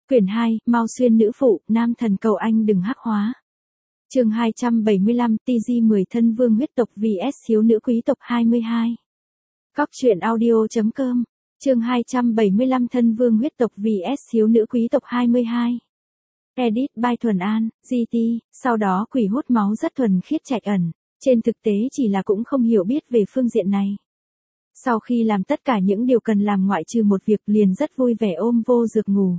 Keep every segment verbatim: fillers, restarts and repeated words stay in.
Quyển hai, Mao Xuyên nữ phụ, nam thần cầu anh đừng hắc hóa. Chương hai trăm bảy mươi lăm, tê giê mười thân vương huyết tộc vs thiếu nữ quý tộc hai mươi hai. Cóc truyện audio chấm com. Chương hai trăm bảy mươi lăm thân vương huyết tộc vs thiếu nữ quý tộc hai mươi hai. Edit by Thuần An, giê tê, sau đó quỷ hút máu rất thuần khiết Trạch Ẩn, trên thực tế chỉ là cũng không hiểu biết về phương diện này. Sau khi làm tất cả những điều cần làm ngoại trừ một việc liền rất vui vẻ ôm Vô Dược ngủ.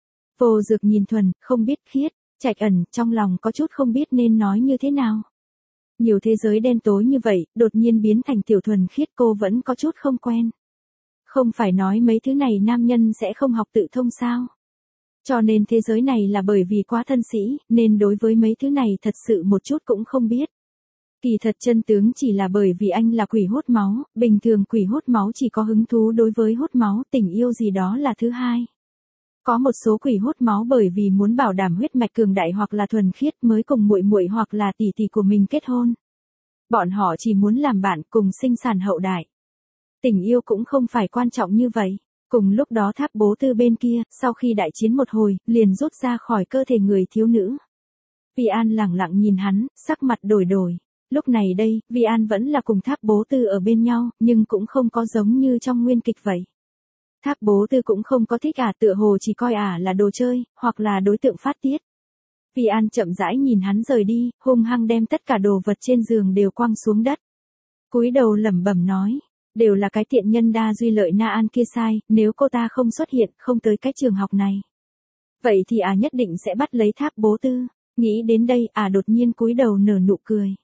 Vô Dược nhìn thuần, không biết khiết, Trạch Ẩn, trong lòng có chút không biết nên nói như thế nào. Nhiều thế giới đen tối như vậy, đột nhiên biến thành tiểu thuần khiết cô vẫn có chút không quen. Không phải nói mấy thứ này nam nhân sẽ không học tự thông sao? Cho nên thế giới này là bởi vì quá thân sĩ, nên đối với mấy thứ này thật sự một chút cũng không biết. Kỳ thật chân tướng chỉ là bởi vì anh là quỷ hút máu, bình thường quỷ hút máu chỉ có hứng thú đối với hút máu, tình yêu gì đó là thứ hai. Có một số quỷ hút máu bởi vì muốn bảo đảm huyết mạch cường đại hoặc là thuần khiết mới cùng muội muội hoặc là tỷ tỷ của mình kết hôn. Bọn họ chỉ muốn làm bạn cùng sinh sản hậu đại. Tình yêu cũng không phải quan trọng như vậy. Cùng lúc đó Tháp Bố Tư bên kia, sau khi đại chiến một hồi, liền rút ra khỏi cơ thể người thiếu nữ. Vi An lẳng lặng nhìn hắn, sắc mặt đổi đổi. Lúc này đây, Vi An vẫn là cùng Tháp Bố Tư ở bên nhau, nhưng cũng không có giống như trong nguyên kịch vậy. Tháp Bố Tư cũng không có thích ả, tựa hồ chỉ coi ả là đồ chơi, hoặc là đối tượng phát tiết. Vi An chậm rãi nhìn hắn rời đi, hung hăng đem tất cả đồ vật trên giường đều quăng xuống đất. Cúi đầu lẩm bẩm nói, đều là cái tiện nhân đa duy lợi Na An kia sai, nếu cô ta không xuất hiện, không tới cái trường học này. Vậy thì ả nhất định sẽ bắt lấy Tháp Bố Tư. Nghĩ đến đây, ả đột nhiên cúi đầu nở nụ cười.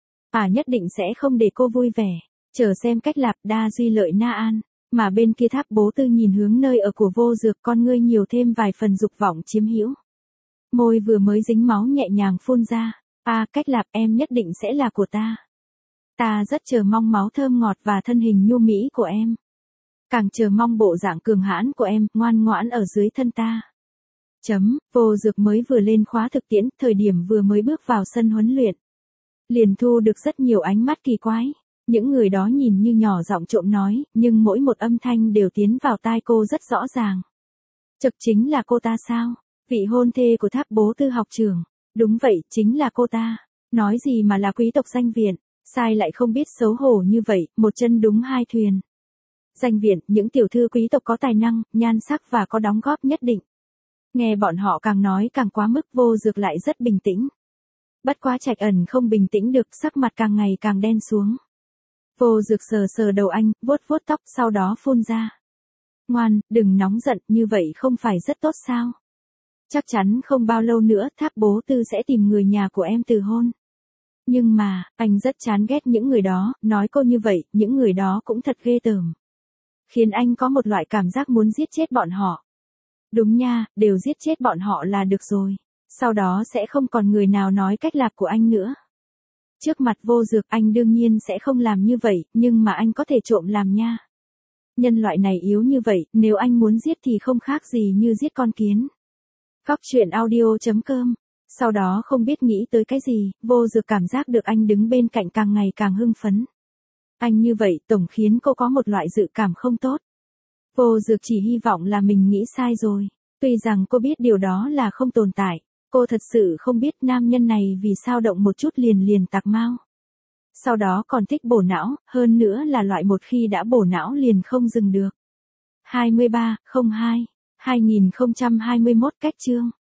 Ả nhất định sẽ không để cô vui vẻ, chờ xem cách lạp đa duy lợi Na An. Mà bên kia Tháp Bố Tư nhìn hướng nơi ở của Vô Dược, con ngươi nhiều thêm vài phần dục vọng chiếm hữu. Môi vừa mới dính máu nhẹ nhàng phun ra, a cách lạp em nhất định sẽ là của ta. Ta rất chờ mong máu thơm ngọt và thân hình nhu mỹ của em. Càng chờ mong bộ dạng cường hãn của em, ngoan ngoãn ở dưới thân ta. Chấm, Vô Dược mới vừa lên khóa thực tiễn, thời điểm vừa mới bước vào sân huấn luyện. Liền thu được rất nhiều ánh mắt kỳ quái. Những người đó nhìn như nhỏ giọng trộm nói, nhưng mỗi một âm thanh đều tiến vào tai cô rất rõ ràng. Trực chính là cô ta sao? Vị hôn thê của Tháp Bố Tư học trưởng. Đúng vậy, chính là cô ta. Nói gì mà là quý tộc danh viện, sai lại không biết xấu hổ như vậy, một chân đúng hai thuyền. Danh viện, những tiểu thư quý tộc có tài năng, nhan sắc và có đóng góp nhất định. Nghe bọn họ càng nói càng quá mức, Vô Dược lại rất bình tĩnh. Bất quá Trạch Ẩn không bình tĩnh được, sắc mặt càng ngày càng đen xuống. Vô Dược sờ sờ đầu anh, vuốt vuốt tóc, sau đó phun ra. Ngoan, đừng nóng giận, như vậy không phải rất tốt sao? Chắc chắn không bao lâu nữa Tháp Bố Tư sẽ tìm người nhà của em từ hôn. Nhưng mà, anh rất chán ghét những người đó, nói cô như vậy, những người đó cũng thật ghê tởm. Khiến anh có một loại cảm giác muốn giết chết bọn họ. Đúng nha, đều giết chết bọn họ là được rồi. Sau đó sẽ không còn người nào nói cách lạc của anh nữa. Trước mặt Vô Dược anh đương nhiên sẽ không làm như vậy, nhưng mà anh có thể trộm làm nha. Nhân loại này yếu như vậy, nếu anh muốn giết thì không khác gì như giết con kiến. Cóc truyện audio chấm com. Sau đó không biết nghĩ tới cái gì, Vô Dược cảm giác được anh đứng bên cạnh càng ngày càng hưng phấn. Anh như vậy tổng khiến cô có một loại dự cảm không tốt. Vô Dược chỉ hy vọng là mình nghĩ sai rồi. Tuy rằng cô biết điều đó là không tồn tại. Cô thật sự không biết nam nhân này vì sao động một chút liền liền tạc mau. Sau đó còn thích bổ não, hơn nữa là loại một khi đã bổ não liền không dừng được. hai mươi ba, không hai, hai nghìn không trăm hai mươi mốt cách chương.